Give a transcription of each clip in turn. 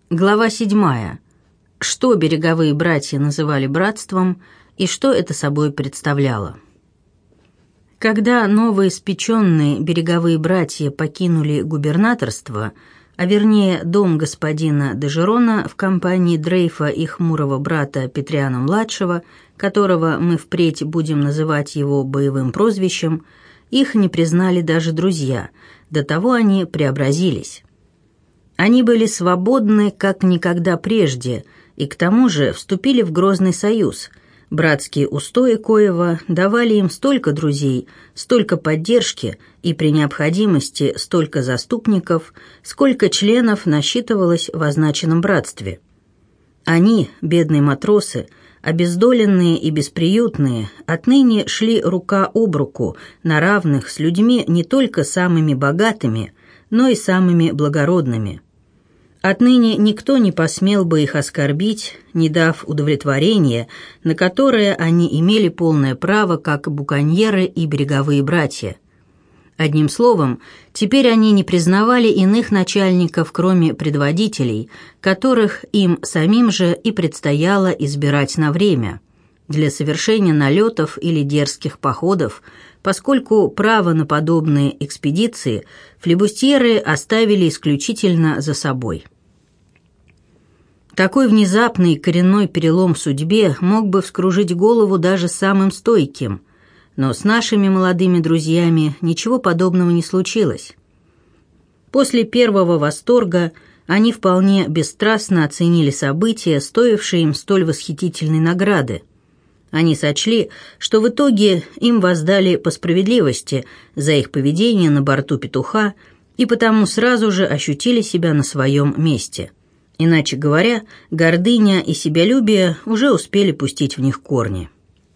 Глава 7. Что береговые братья называли братством и что это собой представляло? Когда новоиспеченные береговые братья покинули губернаторство, а вернее дом господина де Жерона в компании Дрейфа и хмурого брата Петриана-младшего, которого мы впредь будем называть его боевым прозвищем, их не признали даже друзья, до того они преобразились. Они были свободны, как никогда прежде, и к тому же вступили в Грозный союз. Братские устои коего давали им столько друзей, столько поддержки и при необходимости столько заступников, сколько членов насчитывалось в означенном братстве. Они, бедные матросы, обездоленные и бесприютные, отныне шли рука об руку на равных с людьми не только самыми богатыми, но и самыми благородными. Отныне никто не посмел бы их оскорбить, не дав удовлетворения, на которое они имели полное право, как буконьеры и береговые братья. Одним словом, теперь они не признавали иных начальников, кроме предводителей, которых им самим же и предстояло избирать на время, для совершения налетов или дерзких походов, поскольку право на подобные экспедиции флибустьеры оставили исключительно за собой. Такой внезапный коренной перелом в судьбе мог бы вскружить голову даже самым стойким, но с нашими молодыми друзьями ничего подобного не случилось. После первого восторга они вполне бесстрастно оценили события, стоившие им столь восхитительной награды. Они сочли, что в итоге им воздали по справедливости за их поведение на борту «Петуха» и потому сразу же ощутили себя на своем месте. Иначе говоря, гордыня и себялюбие уже успели пустить в них корни.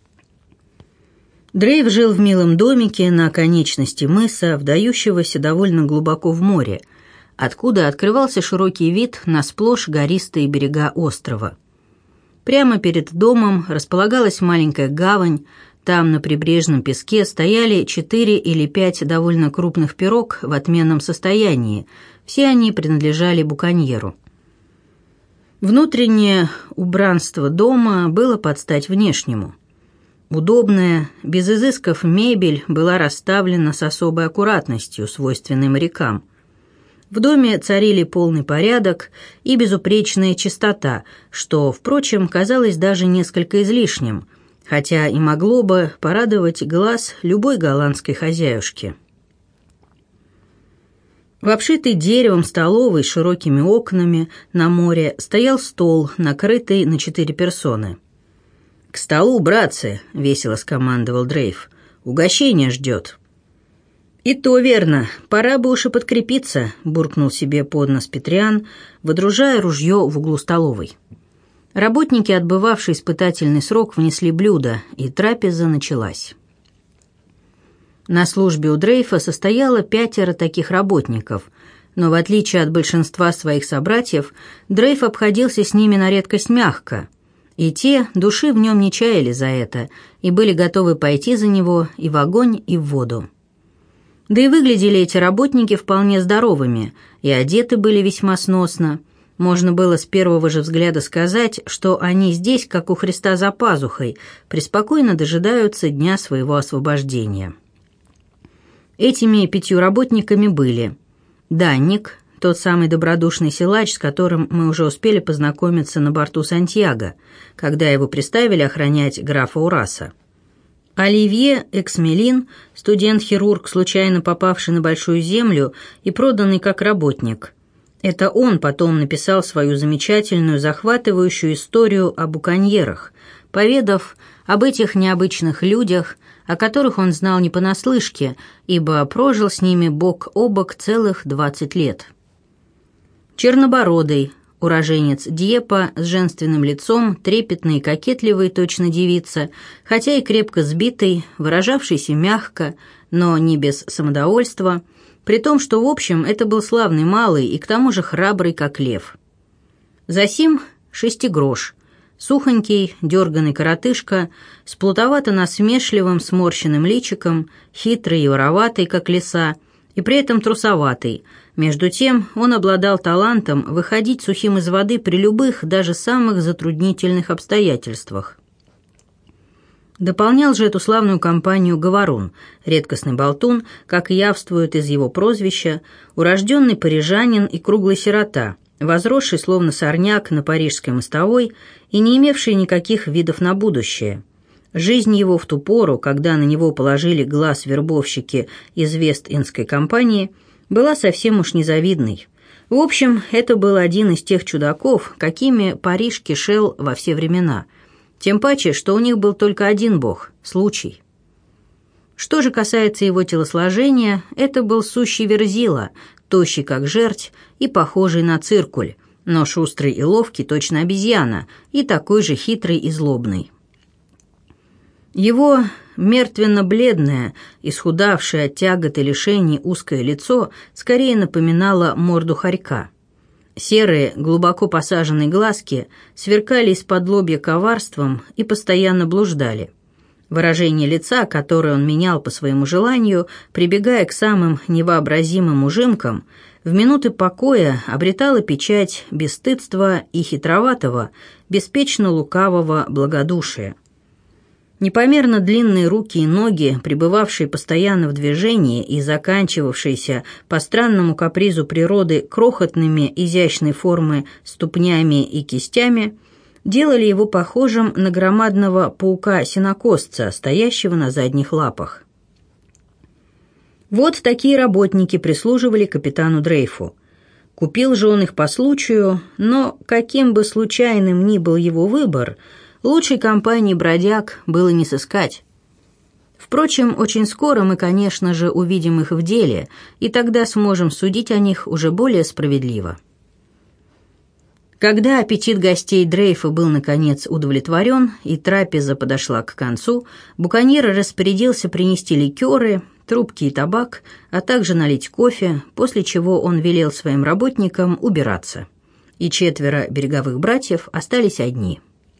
Дрейф жил в милом домике на оконечности мыса, вдающегося довольно глубоко в море, откуда открывался широкий вид на сплошь гористые берега острова. Прямо перед домом располагалась маленькая гавань, там на прибрежном песке стояли 4 или 5 довольно крупных пирог в отменном состоянии, все они принадлежали буконьеру. Внутреннее убранство дома было под стать внешнему. Удобная, без изысков мебель была расставлена с особой аккуратностью, свойственной морякам. В доме царили полный порядок и безупречная чистота, что, впрочем, казалось даже несколько излишним, хотя и могло бы порадовать глаз любой голландской хозяюшки. В обшитой деревом столовой с широкими окнами на море стоял стол, накрытый на 4 персоны. «К столу, братцы!» — весело скомандовал Дрейф. «Угощение ждет». «И то верно, пора бы уж и подкрепиться», — буркнул себе под нос Петриан, выдружая ружье в углу столовой. Работники, отбывавшие испытательный срок, внесли блюда, и трапеза началась. На службе у Дрейфа состояло 5 таких работников, но в отличие от большинства своих собратьев, Дрейф обходился с ними на редкость мягко, и те души в нем не чаяли за это и были готовы пойти за него и в огонь, и в воду. Да и выглядели эти работники вполне здоровыми, и одеты были весьма сносно. Можно было с первого же взгляда сказать, что они здесь, как у Христа за пазухой, преспокойно дожидаются дня своего освобождения. Этими 5 работниками были Данник, тот самый добродушный силач, с которым мы уже успели познакомиться на борту Сантьяго, когда его приставили охранять графа Ураса. Оливье Эксмелин, студент-хирург, случайно попавший на Большую Землю и проданный как работник. Это он потом написал свою замечательную, захватывающую историю о буконьерах, поведав об этих необычных людях, о которых он знал не понаслышке, ибо прожил с ними бок о бок целых 20 лет. Чернобородый, уроженец Дьепа, с женственным лицом, трепетный и кокетливый, точно девица, хотя и крепко сбитый, выражавшийся мягко, но не без самодовольства, при том, что в общем это был славный малый и к тому же храбрый, как лев. Засим Шестигрош, сухонький, дерганый коротышка, с плутовато-насмешливым сморщенным личиком, хитрый и вороватый, как лиса, и при этом трусоватый, Между тем он обладал талантом выходить сухим из воды при любых, даже самых затруднительных обстоятельствах. Дополнял же эту славную компанию говорун, редкостный болтун, как явствует из его прозвища, урожденный парижанин и круглый сирота, возросший словно сорняк на парижской мостовой и не имевший никаких видов на будущее. Жизнь его в ту пору, когда на него положили глаз вербовщики из Вест-Индской компании, была совсем уж незавидной. В общем, это был один из тех чудаков, какими Париж кишел во все времена. Тем паче, что у них был только один бог – случай. Что же касается его телосложения, это был сущий верзила, тощий как жерть и похожий на циркуль, но шустрый и ловкий, точно обезьяна, и такой же хитрый и злобный. Его мертвенно-бледное, исхудавшее от тягот и лишений узкое лицо скорее напоминало морду хорька. Серые, глубоко посаженные глазки сверкали из-под лобья коварством и постоянно блуждали. Выражение лица, которое он менял по своему желанию, прибегая к самым невообразимым ужимкам, в минуты покоя обретало печать бесстыдства и хитроватого, беспечно лукавого благодушия. Непомерно длинные руки и ноги, пребывавшие постоянно в движении и заканчивавшиеся по странному капризу природы крохотными изящной формы ступнями и кистями, делали его похожим на громадного паука-сенокосца, стоящего на задних лапах. Вот такие работники прислуживали капитану Дрейфу. Купил же он их по случаю, но каким бы случайным ни был его выбор, лучшей компании бродяг было не сыскать. Впрочем, очень скоро мы, конечно же, увидим их в деле, и тогда сможем судить о них уже более справедливо. Когда аппетит гостей Дрейфа был, наконец, удовлетворен, и трапеза подошла к концу, буконьер распорядился принести ликеры, трубки и табак, а также налить кофе, после чего он велел своим работникам убираться. И 4 береговых братьев остались одни.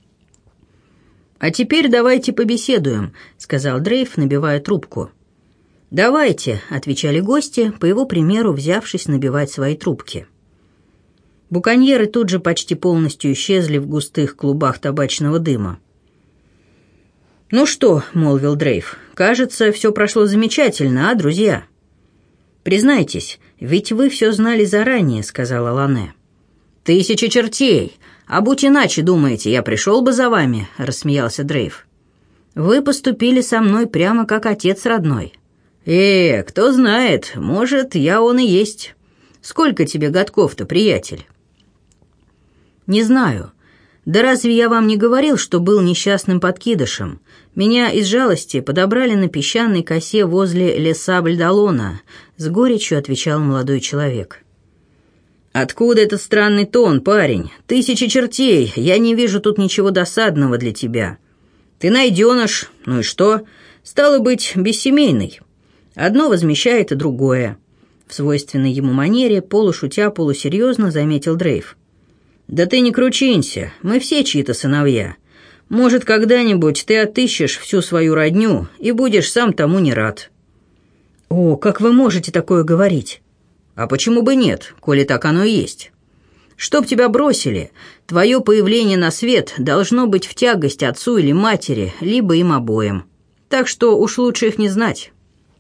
«А теперь давайте побеседуем», — сказал Дрейф, набивая трубку. «Давайте», — отвечали гости, по его примеру взявшись набивать свои трубки. Буконьеры тут же почти полностью исчезли в густых клубах табачного дыма. «Ну что», — молвил Дрейф, — «кажется, все прошло замечательно, а, друзья?» «Признайтесь, ведь вы все знали заранее», — сказала Лане. «1000 чертей! А будь иначе, думаете, я пришел бы за вами?» — рассмеялся Дрейф. «Вы поступили со мной прямо как отец родной». Кто знает, может, я он и есть. Сколько тебе годков-то, приятель?» «Не знаю. Да разве я вам не говорил, что был несчастным подкидышем? Меня из жалости подобрали на песчаной косе возле Ле-Сабль-Далона», — с горечью отвечал молодой человек. «Откуда этот странный тон, парень? 1000 чертей, я не вижу тут ничего досадного для тебя. Ты найденыш, ну и что? Стало быть, бессемейный. Одно возмещает другое». В свойственной ему манере, полушутя, полусерьезно заметил Дрейф. «Да ты не кручинься, мы все чьи-то сыновья. Может, когда-нибудь ты отыщешь всю свою родню и будешь сам тому не рад». «О, как вы можете такое говорить?» «А почему бы нет, коли так оно и есть? Чтоб тебя бросили, твое появление на свет должно быть в тягость отцу или матери, либо им обоим. Так что уж лучше их не знать».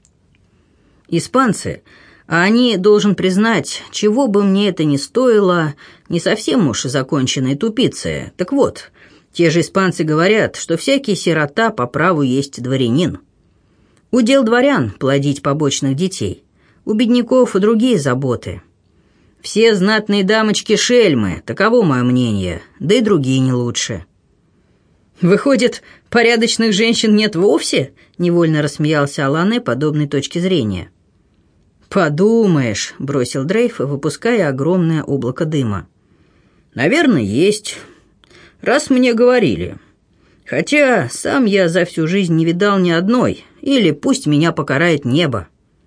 Испанцы, а они, должен признать, чего бы мне это ни стоило, не совсем уж законченные тупицы. Так вот, те же испанцы говорят, что всякий сирота по праву есть дворянин. Удел дворян плодить побочных детей. У бедняков и другие заботы. Все знатные дамочки шельмы, таково мое мнение, да и другие не лучше». «Выходит, порядочных женщин нет вовсе?» — невольно рассмеялся Алане подобной точки зрения. «Подумаешь», — бросил Дрейф, выпуская огромное облако дыма. «Наверное, есть. Раз мне говорили. Хотя сам я за всю жизнь не видал ни одной, или пусть меня покарает небо».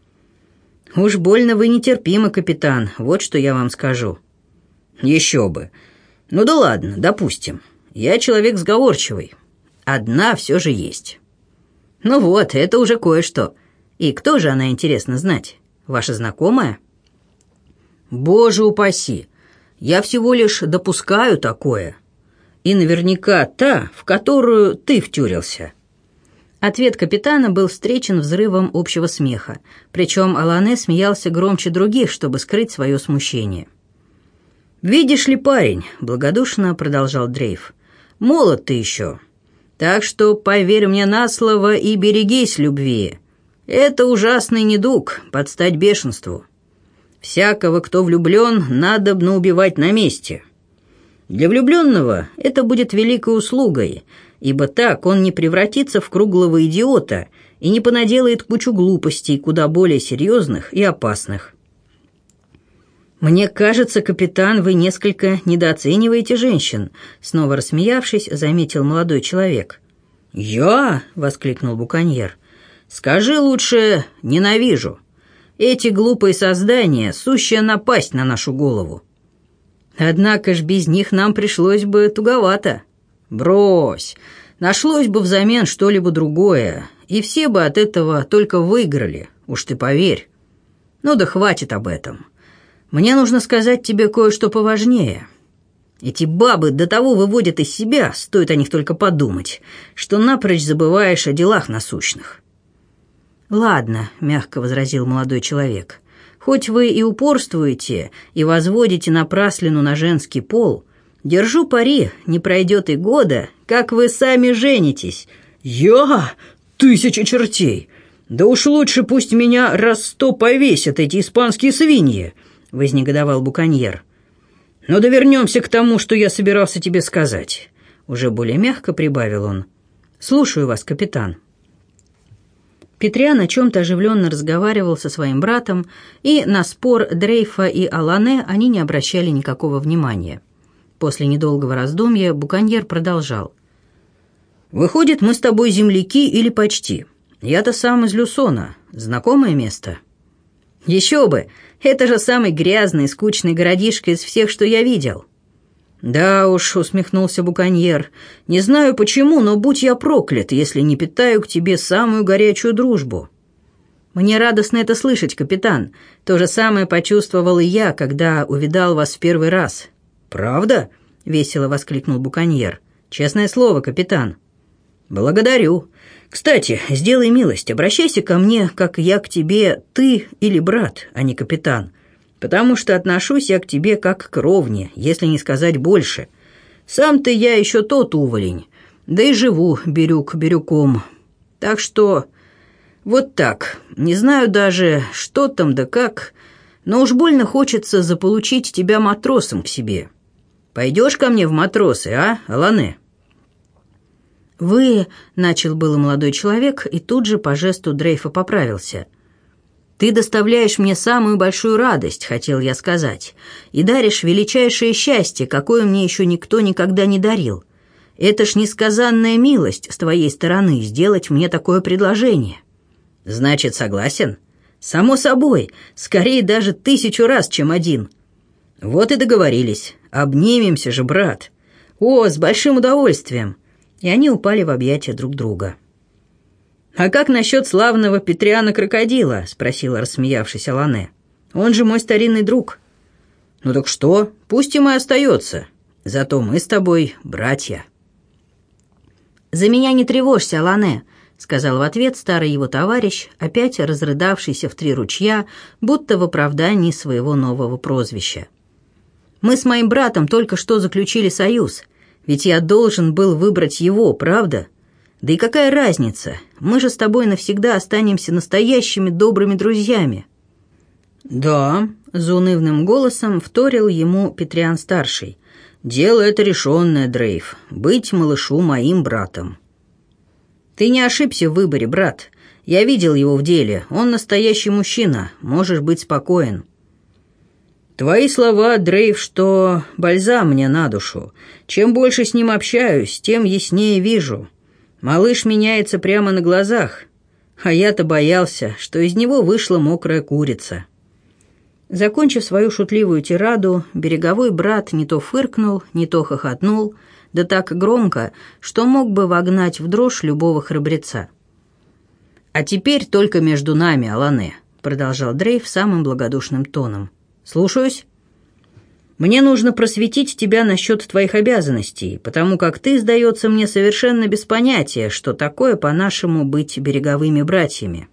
«Уж больно вы нетерпимы, капитан, вот что я вам скажу». «Еще бы. Ну да ладно, допустим. Я человек сговорчивый. Одна все же есть». «Ну вот, это уже кое-что. И кто же она, интересно знать? Ваша знакомая?» Боже упаси! Я всего лишь допускаю такое. И наверняка та, в которую ты втюрился». Ответ капитана был встречен взрывом общего смеха, причем Алане смеялся громче других, чтобы скрыть свое смущение. «Видишь ли, парень», — благодушно продолжал Дрейф, — «молод ты еще. Так что поверь мне на слово и берегись любви. Это ужасный недуг, подстать бешенству. Всякого, кто влюблен, надобно убивать на месте. Для влюбленного это будет великой услугой, ибо так он не превратится в круглого идиота и не понаделает кучу глупостей, куда более серьезных и опасных». «Мне кажется, капитан, вы несколько недооцениваете женщин», — снова рассмеявшись, заметил молодой человек. «Я?» — воскликнул буконьер. «Скажи лучше «ненавижу». Эти глупые создания — сущая напасть на нашу голову. Однако ж без них нам пришлось бы туговато. Брось, нашлось бы взамен что-либо другое, и все бы от этого только выиграли, уж ты поверь. Ну да хватит об этом. Мне нужно сказать тебе кое-что поважнее. Эти бабы до того выводят из себя, стоит о них только подумать, что напрочь забываешь о делах насущных». «Ладно», — мягко возразил молодой человек, — «хоть вы и упорствуете, и возводите напраслину на женский пол, держу пари, не пройдет и года, как вы сами женитесь». «Я? 1000 чертей! Да уж лучше пусть меня раз 100 повесят эти испанские свиньи!» — вознегодовал буконьер. «Но да вернемся к тому, что я собирался тебе сказать», — уже более мягко прибавил он. «Слушаю вас, капитан». Петриан о чем-то оживленно разговаривал со своим братом, и на спор Дрейфа и Алане они не обращали никакого внимания. После недолгого раздумья буконьер продолжал. «Выходит, мы с тобой земляки или почти. Я-то сам из Люсона. Знакомое место?» «Еще бы! Это же самый грязный и скучный городишко из всех, что я видел». «Да уж», — усмехнулся буконьер, — «не знаю почему, но будь я проклят, если не питаю к тебе самую горячую дружбу». «Мне радостно это слышать, капитан. То же самое почувствовал и я, когда увидал вас в первый раз». «Правда?» — весело воскликнул буконьер. «Честное слово, капитан». «Благодарю. Кстати, сделай милость, обращайся ко мне, как я к тебе, ты или брат, а не капитан. Потому что отношусь я к тебе как к ровне, если не сказать больше. Сам-то я еще тот уволень, да и живу бирюк бирюком. Так что вот так, не знаю даже, что там да как, но уж больно хочется заполучить тебя матросом к себе. Пойдешь ко мне в матросы, а, Алане?» «Вы...» — начал было молодой человек, и тут же по жесту Дрейфа поправился. «Ты доставляешь мне самую большую радость, хотел я сказать, и даришь величайшее счастье, какое мне еще никто никогда не дарил. Это ж несказанная милость с твоей стороны сделать мне такое предложение». «Значит, согласен?» «Само собой, скорее даже 1000 раз, чем один». «Вот и договорились. Обнимемся же, брат». «О, с большим удовольствием». И они упали в объятия друг друга. «А как насчет славного Петриана-крокодила?» — спросила, рассмеявшись Алане. «Он же мой старинный друг». «Ну так что, пусть ему и остается. Зато мы с тобой братья». «За меня не тревожься, Алане», — сказал в ответ старый его товарищ, опять разрыдавшийся в 3 ручья, будто в оправдании своего нового прозвища. «Мы с моим братом только что заключили союз, ведь я должен был выбрать его, правда? Да и какая разница? Мы же с тобой навсегда останемся настоящими добрыми друзьями». «Да», — заунывным голосом вторил ему Петриан-старший. «Дело это решенное, Дрейф, быть малышу моим братом». «Ты не ошибся в выборе, брат. Я видел его в деле. Он настоящий мужчина. Можешь быть спокоен». «Твои слова, Дрейф, что бальзам мне на душу. Чем больше с ним общаюсь, тем яснее вижу. Малыш меняется прямо на глазах. А я-то боялся, что из него вышла мокрая курица». Закончив свою шутливую тираду, береговой брат не то фыркнул, не то хохотнул, да так громко, что мог бы вогнать в дрожь любого храбреца. «А теперь только между нами, Алане», — продолжал Дрейф самым благодушным тоном. «Слушаюсь». «Мне нужно просветить тебя насчет твоих обязанностей, потому как ты, сдается мне, совершенно без понятия, что такое, по-нашему, быть береговыми братьями».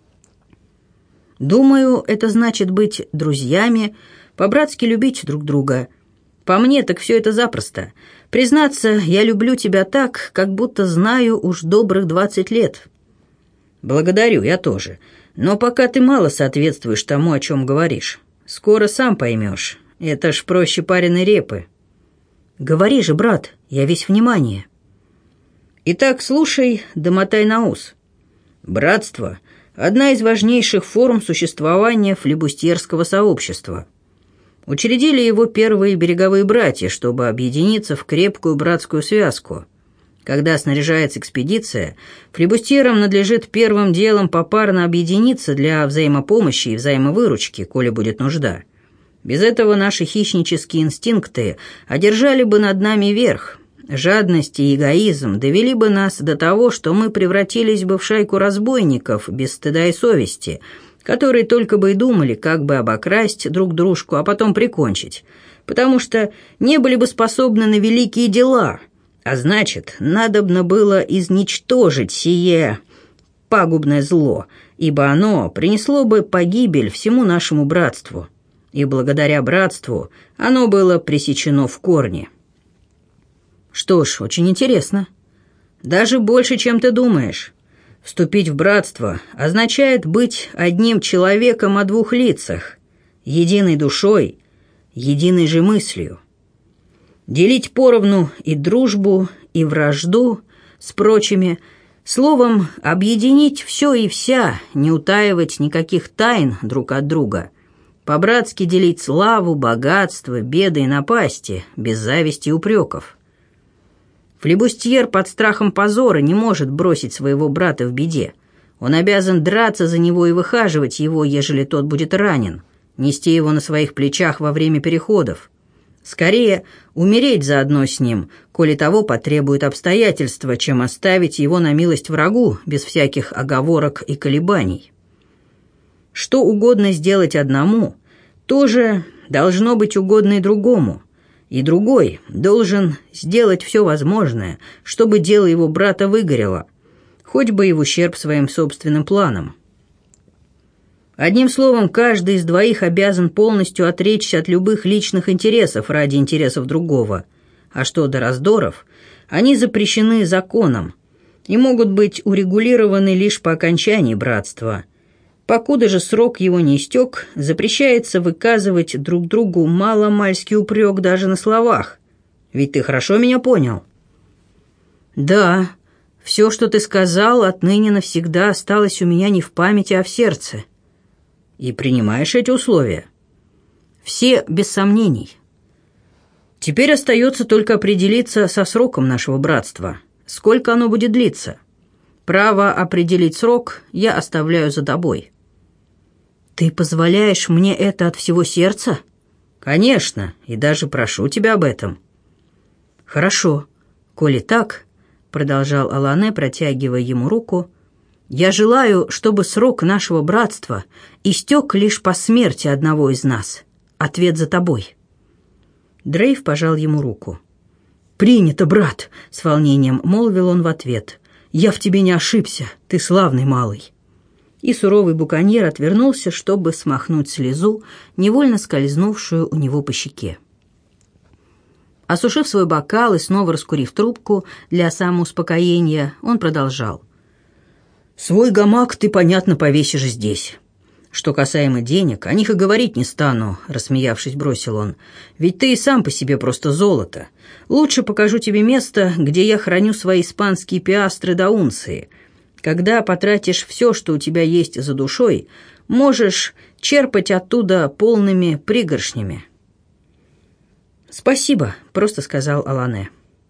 «Думаю, это значит быть друзьями, по-братски любить друг друга. По мне, так все это запросто. Признаться, я люблю тебя так, как будто знаю уж добрых 20 лет». «Благодарю, я тоже. Но пока ты мало соответствуешь тому, о чем говоришь. Скоро сам поймешь. Это ж проще пареной репы». «Говори же, брат, я весь внимание». «Итак, слушай, да мотай на ус. Братство – одна из важнейших форм существования флибустьерского сообщества. Учредили его первые береговые братья, чтобы объединиться в крепкую братскую связку. Когда снаряжается экспедиция, флибустьерам надлежит первым делом попарно объединиться для взаимопомощи и взаимовыручки, коли будет нужда. Без этого наши хищнические инстинкты одержали бы над нами верх. Жадность и эгоизм довели бы нас до того, что мы превратились бы в шайку разбойников без стыда и совести, которые только бы и думали, как бы обокрасть друг дружку, а потом прикончить, потому что не были бы способны на великие дела, а значит, надобно было изничтожить сие пагубное зло, ибо оно принесло бы погибель всему нашему братству, и благодаря братству оно было пресечено в корне». «Что ж, очень интересно. Даже больше, чем ты думаешь. Вступить в братство означает быть одним человеком о двух лицах, единой душой, единой же мыслью. Делить поровну и дружбу, и вражду с прочими, словом, объединить все и вся, не утаивать никаких тайн друг от друга, по-братски делить славу, богатство, беды и напасти, без зависти и упреков. Флибустьер под страхом позора не может бросить своего брата в беде. Он обязан драться за него и выхаживать его, ежели тот будет ранен, нести его на своих плечах во время переходов. Скорее, умереть заодно с ним, коли того потребуют обстоятельства, чем оставить его на милость врагу без всяких оговорок и колебаний. Что угодно сделать одному, тоже должно быть угодно и другому, и другой должен сделать все возможное, чтобы дело его брата выгорело, хоть бы и в ущерб своим собственным планам. Одним словом, каждый из двоих обязан полностью отречься от любых личных интересов ради интересов другого, а что до раздоров, они запрещены законом и могут быть урегулированы лишь по окончании братства. Покуда же срок его не истек, запрещается выказывать друг другу маломальский упрек даже на словах. Ведь ты хорошо меня понял?» «Да, все, что ты сказал, отныне навсегда осталось у меня не в памяти, а в сердце». «И принимаешь эти условия?» «Все без сомнений». «Теперь остается только определиться со сроком нашего братства. Сколько оно будет длиться? Право определить срок я оставляю за тобой». «Ты позволяешь мне это от всего сердца?» «Конечно, и даже прошу тебя об этом». «Хорошо, коли так», — продолжал Алане, протягивая ему руку, «я желаю, чтобы срок нашего братства истек лишь по смерти одного из нас. Ответ за тобой». Дрейв пожал ему руку. «Принято, брат», — с волнением молвил он в ответ. «Я в тебе не ошибся, ты славный малый». И суровый буконьер отвернулся, чтобы смахнуть слезу, невольно скользнувшую у него по щеке. Осушив свой бокал и снова раскурив трубку для самоуспокоения, он продолжал. «Свой гамак ты, понятно, повесишь здесь. Что касаемо денег, о них и говорить не стану», — рассмеявшись, бросил он. «Ведь ты и сам по себе просто золото. Лучше покажу тебе место, где я храню свои испанские пиастры до унции. Когда потратишь все, что у тебя есть за душой, можешь черпать оттуда полными пригоршнями». «Спасибо», — просто сказал Алане.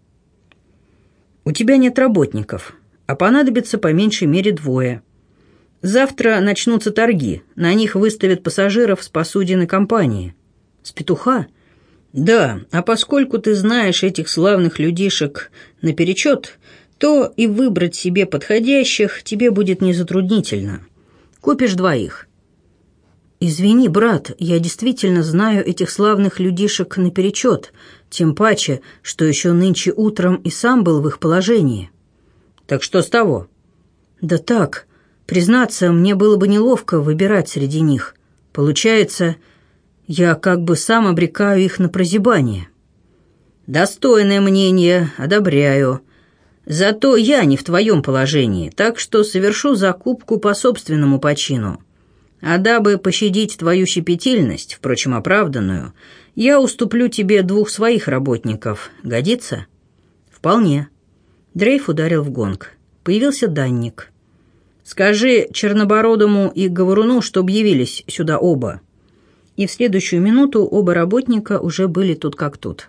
«У тебя нет работников, а понадобится по меньшей мере 2. Завтра начнутся торги, на них выставят пассажиров с посудины компании». «С петуха?» «Да, а поскольку ты знаешь этих славных людишек наперечет, то и выбрать себе подходящих тебе будет не затруднительно. Купишь 2. «Извини, брат, я действительно знаю этих славных людишек наперечет, тем паче, что еще нынче утром и сам был в их положении». «Так что с того?» «Да так, признаться, мне было бы неловко выбирать среди них. Получается, я как бы сам обрекаю их на прозябание». «Достойное мнение, одобряю. Зато я не в твоем положении, так что совершу закупку по собственному почину. А дабы пощадить твою щепетильность, впрочем, оправданную, я уступлю тебе 2 своих работников. Годится?» «Вполне». Дрейф ударил в гонг. Появился данник. «Скажи Чернобородому и Говоруну, чтоб явились сюда оба». И в следующую минуту оба работника уже были тут как тут.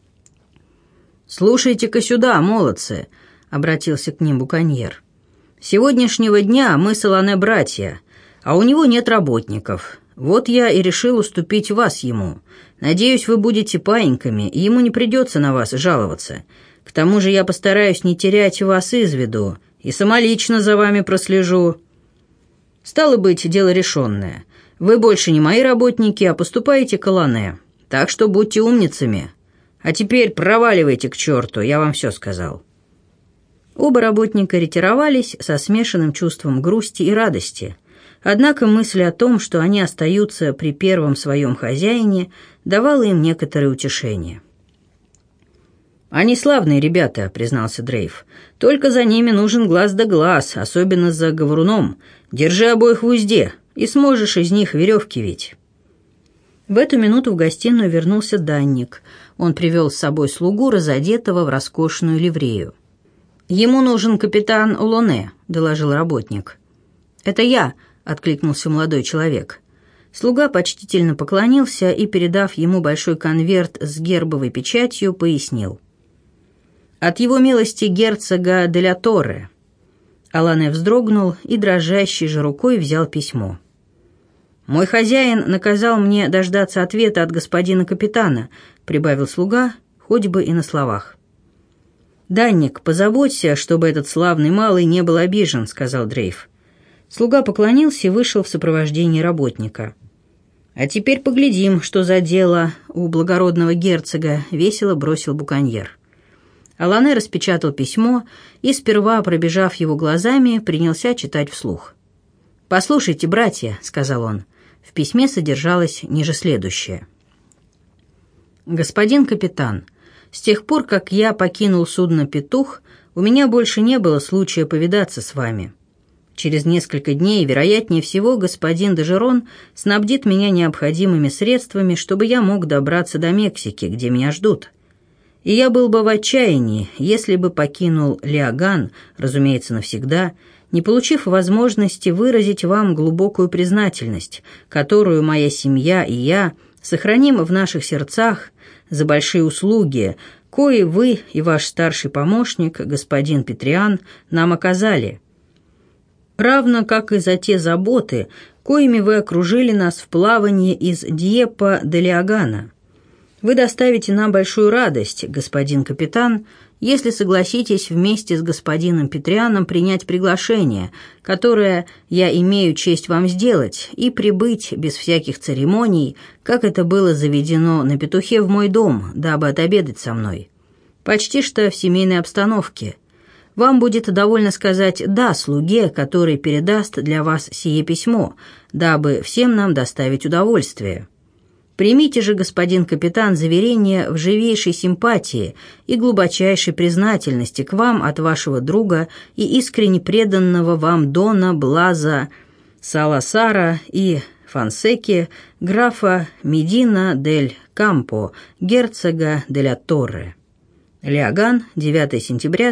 «Слушайте-ка сюда, молодцы», — обратился к ним буконьер. «С сегодняшнего дня мы с Алане братья, а у него нет работников. Вот я и решил уступить вас ему. Надеюсь, вы будете паиньками, и ему не придется на вас жаловаться. К тому же я постараюсь не терять вас из виду и самолично за вами прослежу. Стало быть, дело решенное. Вы больше не мои работники, а поступаете к Алане. Так что будьте умницами. А теперь проваливайте к черту, я вам все сказал». Оба работника ретировались со смешанным чувством грусти и радости. Однако мысль о том, что они остаются при первом своем хозяине, давала им некоторое утешение. «Они славные ребята», — признался Дрейф. «Только за ними нужен глаз да глаз, особенно за Говоруном. Держи обоих в узде, и сможешь из них веревки вить». В эту минуту в гостиную вернулся данник. Он привел с собой слугу, разодетого в роскошную ливрею. «Ему нужен капитан Олоне», — доложил работник. «Это я», — откликнулся молодой человек. Слуга почтительно поклонился и, передав ему большой конверт с гербовой печатью, пояснил. «От его милости герцога де ля Торре». Алане вздрогнул и дрожащей же рукой взял письмо. «Мой хозяин наказал мне дождаться ответа от господина капитана», — прибавил слуга, хоть бы и на словах. «Данник, позаботься, чтобы этот славный малый не был обижен», — сказал Дрейф. Слуга поклонился и вышел в сопровождении работника. «А теперь поглядим, что за дело у благородного герцога», — весело бросил буконьер. Алане распечатал письмо и, сперва пробежав его глазами, принялся читать вслух. «Послушайте, братья», — сказал он, — в письме содержалось ниже следующее. «Господин капитан, с тех пор, как я покинул судно «Петух», у меня больше не было случая повидаться с вами. Через несколько дней, вероятнее всего, господин Дежерон снабдит меня необходимыми средствами, чтобы я мог добраться до Мексики, где меня ждут. И я был бы в отчаянии, если бы покинул Лиаган, разумеется, навсегда, не получив возможности выразить вам глубокую признательность, которую моя семья и я сохраним в наших сердцах за большие услуги, кои вы и ваш старший помощник, господин Петриан, нам оказали, равно как и за те заботы, коими вы окружили нас в плавании из Диепа де Лиагана. Вы доставите нам большую радость, господин капитан, если согласитесь вместе с господином Петрианом принять приглашение, которое я имею честь вам сделать, и прибыть без всяких церемоний, как это было заведено на Петухе в мой дом, дабы отобедать со мной. Почти что в семейной обстановке. Вам будет довольно сказать «да» слуге, который передаст для вас сие письмо, дабы всем нам доставить удовольствие. Примите же, господин капитан, заверение в живейшей симпатии и глубочайшей признательности к вам от вашего друга и искренне преданного вам Дона Блаза Саласара и Фонсеки, графа Медина дель Кампо, герцога де ля Торре. Лиаган, 9 сентября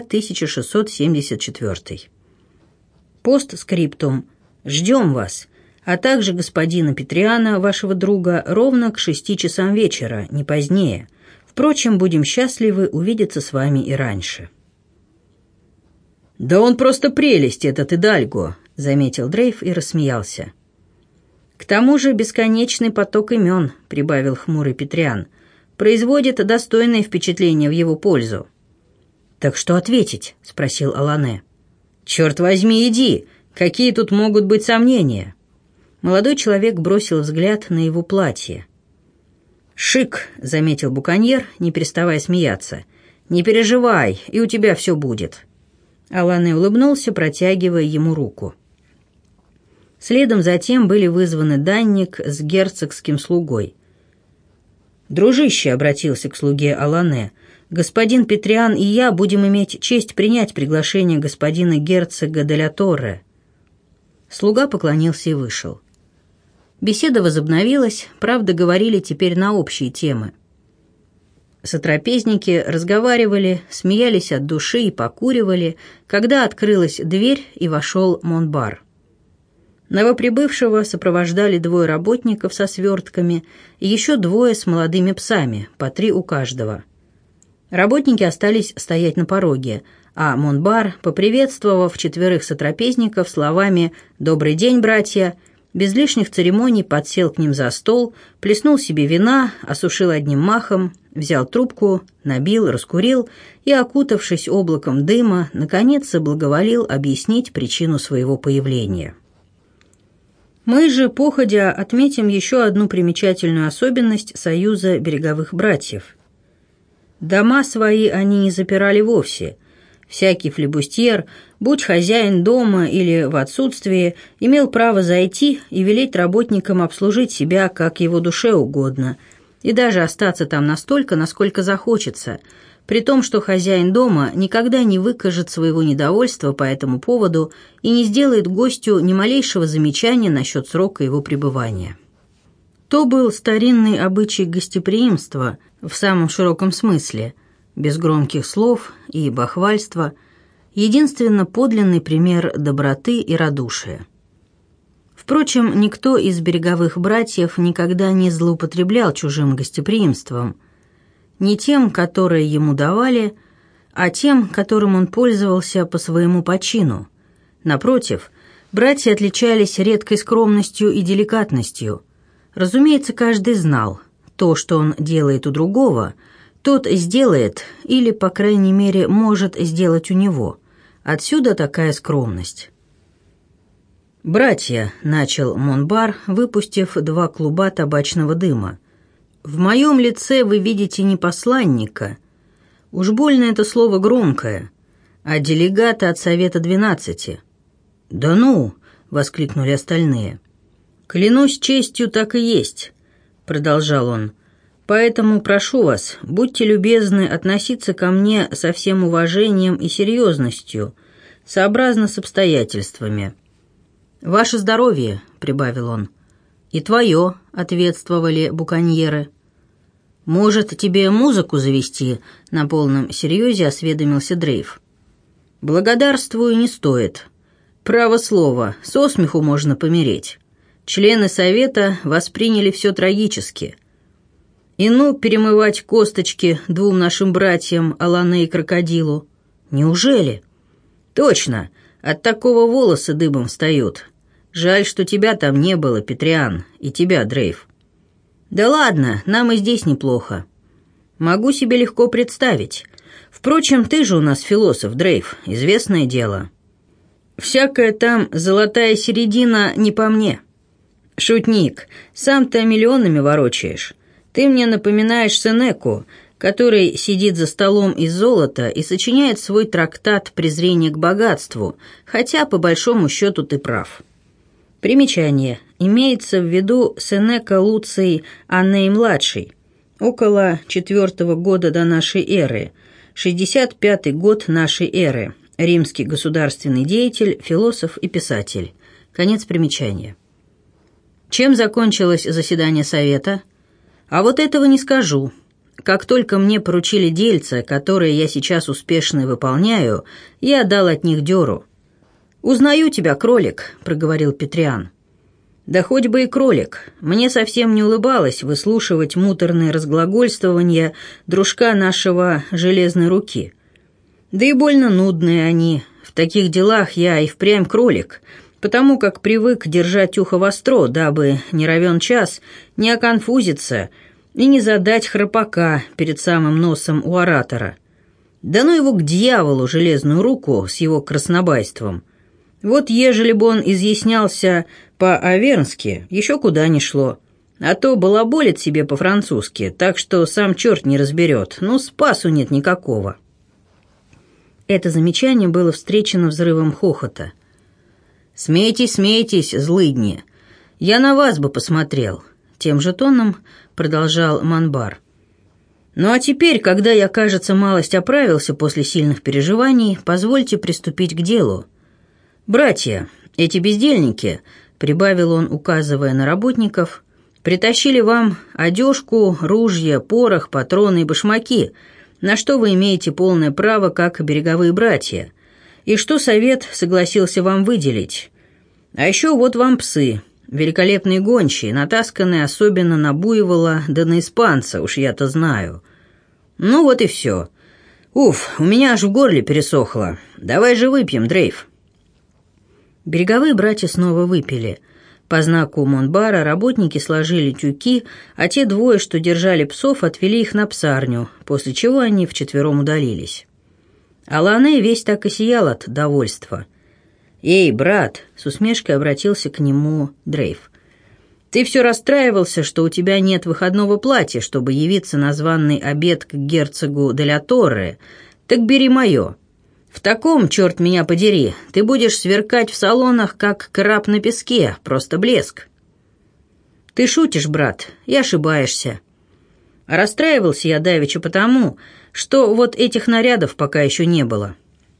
1674. Постскриптум. Ждем вас. А также господина Петриана, вашего друга, ровно к 6 часам вечера, не позднее. Впрочем, будем счастливы увидеться с вами и раньше». «Да он просто прелесть, этот Идальго», — заметил Дрейф и рассмеялся. «К тому же бесконечный поток имен», — прибавил хмурый Петриан, «производит достойное впечатление в его пользу». «Так что ответить?» — спросил Алане. «Черт возьми, иди! Какие тут могут быть сомнения?» Молодой человек бросил взгляд на его платье. «Шик», — заметил буконьер, не переставая смеяться. «Не переживай, и у тебя все будет». Алане улыбнулся, протягивая ему руку. Следом затем были вызваны данник с герцогским слугой. «Дружище», — обратился к слуге Алане, — «господин Петриан и я будем иметь честь принять приглашение господина герцога де ля Торре». Слуга поклонился и вышел. Беседа возобновилась, правда, говорили теперь на общие темы. Сотрапезники разговаривали, смеялись от души и покуривали, когда открылась дверь и вошел Монбар. Новоприбывшего сопровождали 2 работников со свертками и еще 2 с молодыми псами, по 3 у каждого. Работники остались стоять на пороге, а Монбар, поприветствовав 4 сотрапезников словами «Добрый день, братья», без лишних церемоний подсел к ним за стол, плеснул себе вина, осушил одним махом, взял трубку, набил, раскурил и, окутавшись облаком дыма, наконец соблаговолил объяснить причину своего появления. Мы же, походя, отметим еще одну примечательную особенность союза береговых братьев. Дома свои они не запирали вовсе. Всякий флебустьер, будь хозяин дома или в отсутствии, имел право зайти и велеть работникам обслужить себя, как его душе угодно, и даже остаться там настолько, насколько захочется, при том, что хозяин дома никогда не выкажет своего недовольства по этому поводу и не сделает гостю ни малейшего замечания насчет срока его пребывания. То был старинный обычай гостеприимства в самом широком смысле, без громких слов и бахвальства, единственно подлинный пример доброты и радушия. Впрочем, никто из береговых братьев никогда не злоупотреблял чужим гостеприимством, не тем, которое ему давали, а тем, которым он пользовался по своему почину. Напротив, братья отличались редкой скромностью и деликатностью. Разумеется, каждый знал, то, что он делает у другого, тот сделает или, по крайней мере, может сделать у него. Отсюда такая скромность. «Братья», — начал Монбар, выпустив 2 клуба табачного дыма, — «в моем лице вы видите не посланника, уж больно это слово громкое, а делегата от Совета 12. «Да ну!» — воскликнули остальные. «Клянусь честью, так и есть», — продолжал он. «Поэтому прошу вас, будьте любезны относиться ко мне со всем уважением и серьезностью, сообразно с обстоятельствами». «Ваше здоровье», — прибавил он. «И твое», — ответствовали буконьеры. «Может, тебе музыку завести?» — на полном серьезе осведомился Дрейф. «Благодарствую, не стоит. Право слово, со смеху можно помереть. Члены совета восприняли все трагически. И ну перемывать косточки 2 нашим братьям, Алане и Крокодилу. Неужели? Точно, от такого волосы дыбом встают. Жаль, что тебя там не было, Петриан, и тебя, Дрейф. Да ладно, нам и здесь неплохо. Могу себе легко представить. Впрочем, ты же у нас философ, Дрейф, известное дело. Всякая там золотая середина не по мне. Шутник, сам-то миллионами ворочаешь. Ты мне напоминаешь Сенеку, который сидит за столом из золота и сочиняет свой трактат «Презрение к богатству», хотя, по большому счету, ты прав. Примечание. Имеется в виду Сенека Луций Анней-младший, около 4 года до нашей эры, 65 год нашей эры, римский государственный деятель, философ и писатель. Конец примечания. Чем закончилось заседание совета? А вот этого не скажу. Как только мне поручили дельца, которые я сейчас успешно выполняю, я дал от них дёру. «Узнаю тебя, кролик», — проговорил Петриан. «Да хоть бы и кролик. Мне совсем не улыбалось выслушивать муторные разглагольствования дружка нашего железной руки. Да и больно нудные они. В таких делах я и впрямь кролик, потому как привык держать ухо востро, дабы не равен час не оконфузиться и не задать храпака перед самым носом у оратора. Да ну его к дьяволу, железную руку с его краснобайством. Вот ежели бы он изъяснялся по-авернски, еще куда ни шло. А то балаболит себе по-французски, так что сам черт не разберет. Ну, спасу нет никакого». Это замечание было встречено взрывом хохота. «Смейтесь, смейтесь, злыдни. Я на вас бы посмотрел», — тем же тоном продолжал Монбар. «Ну а теперь, когда я, кажется, малость оправился после сильных переживаний, позвольте приступить к делу. Братья, эти бездельники», — прибавил он, указывая на работников, — «притащили вам одежку, ружья, порох, патроны и башмаки, на что вы имеете полное право, как береговые братья, и что совет согласился вам выделить. А еще вот вам псы, великолепные гончие, натасканные особенно на буйвола да на испанца, уж я-то знаю. Ну вот и все. Уф, у меня аж в горле пересохло. Давай же выпьем, Дрейф». Береговые братья снова выпили. По знаку Монбара работники сложили тюки, а те двое, что держали псов, отвели их на псарню, после чего они вчетвером удалились. Алане весь так и сиял от довольства. «Эй, брат!» — с усмешкой обратился к нему Дрейф. «Ты все расстраивался, что у тебя нет выходного платья, чтобы явиться на званый обед к герцогу де ля Торре. Так бери мое. В таком, черт меня подери, ты будешь сверкать в салонах, как краб на песке, просто блеск». «Ты шутишь, брат, и ошибаешься. А расстраивался я давеча потому, что вот этих нарядов пока еще не было.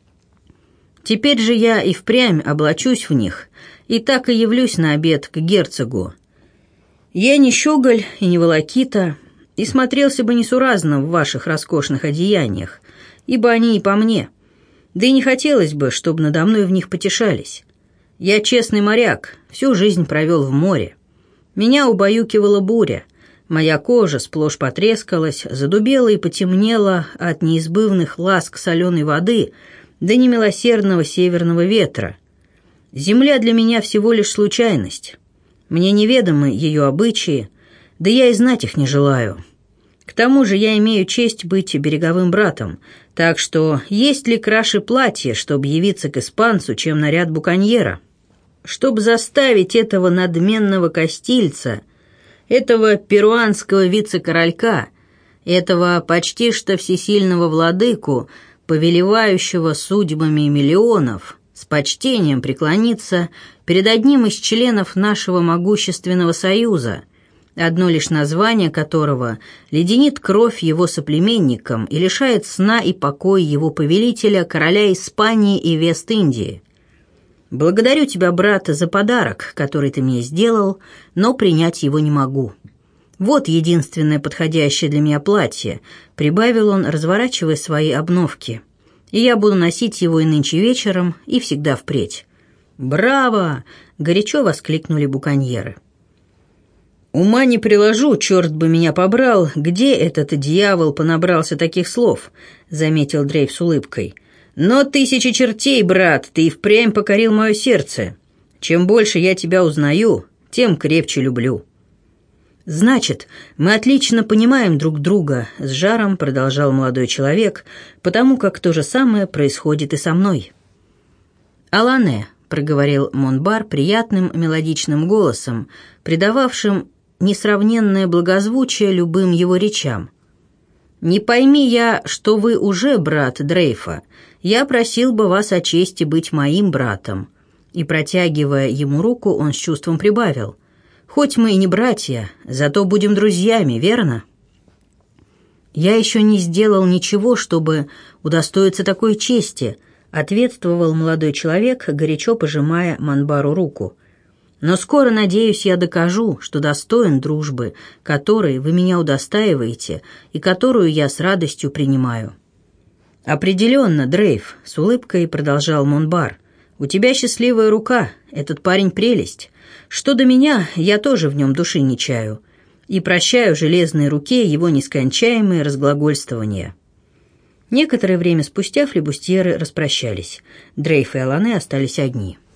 Теперь же я и впрямь облачусь в них, и так и явлюсь на обед к герцогу. Я не щеголь и не волокита, и смотрелся бы несуразно в ваших роскошных одеяниях, ибо они и по мне. Да и не хотелось бы, чтобы надо мной в них потешались. Я честный моряк, всю жизнь провел в море. Меня убаюкивала буря, моя кожа сплошь потрескалась, задубела и потемнела от неизбывных ласк соленой воды до немилосердного северного ветра. Земля для меня всего лишь случайность. Мне неведомы ее обычаи, да я и знать их не желаю. К тому же я имею честь быть береговым братом, так что есть ли краше платье, чтобы явиться к испанцу, чем наряд буконьера? Чтобы заставить этого надменного кастильца, этого перуанского вице-королька, этого почти что всесильного владыку, повелевающего судьбами миллионов, с почтением преклониться перед одним из членов нашего могущественного союза, одно лишь название которого леденит кровь его соплеменникам и лишает сна и покоя его повелителя, короля Испании и Вест-Индии. Благодарю тебя, брат, за подарок, который ты мне сделал, но принять его не могу. Вот единственное подходящее для меня платье, прибавил он, разворачивая свои обновки, и я буду носить его и нынче вечером, и всегда впредь. «Браво!» — горячо воскликнули буконьеры. «Ума не приложу, черт бы меня побрал, где этот дьявол понабрался таких слов?» — заметил Дрейф с улыбкой. «Но тысячи чертей, брат, ты и впрямь покорил мое сердце. Чем больше я тебя узнаю, тем крепче люблю». «Значит, мы отлично понимаем друг друга», — с жаром продолжал молодой человек, «потому как то же самое происходит и со мной». «Алане», — проговорил Монбар приятным мелодичным голосом, придававшим несравненное благозвучие любым его речам. «Не пойми я, что вы уже брат Дрейфа, я просил бы вас о чести быть моим братом». И, протягивая ему руку, он с чувством прибавил: «Хоть мы и не братья, зато будем друзьями, верно?» «Я еще не сделал ничего, чтобы удостоиться такой чести», — ответствовал молодой человек, горячо пожимая Монбару руку. «Но скоро, надеюсь, я докажу, что достоин дружбы, которой вы меня удостаиваете и которую я с радостью принимаю». «Определенно, Дрейф», — с улыбкой продолжал Монбар, — «у тебя счастливая рука, этот парень прелесть. Что до меня, я тоже в нем души не чаю, и прощаю железной руке его нескончаемые разглагольствования». Некоторое время спустя флебустьеры распрощались. Дрейф и Алане остались одни.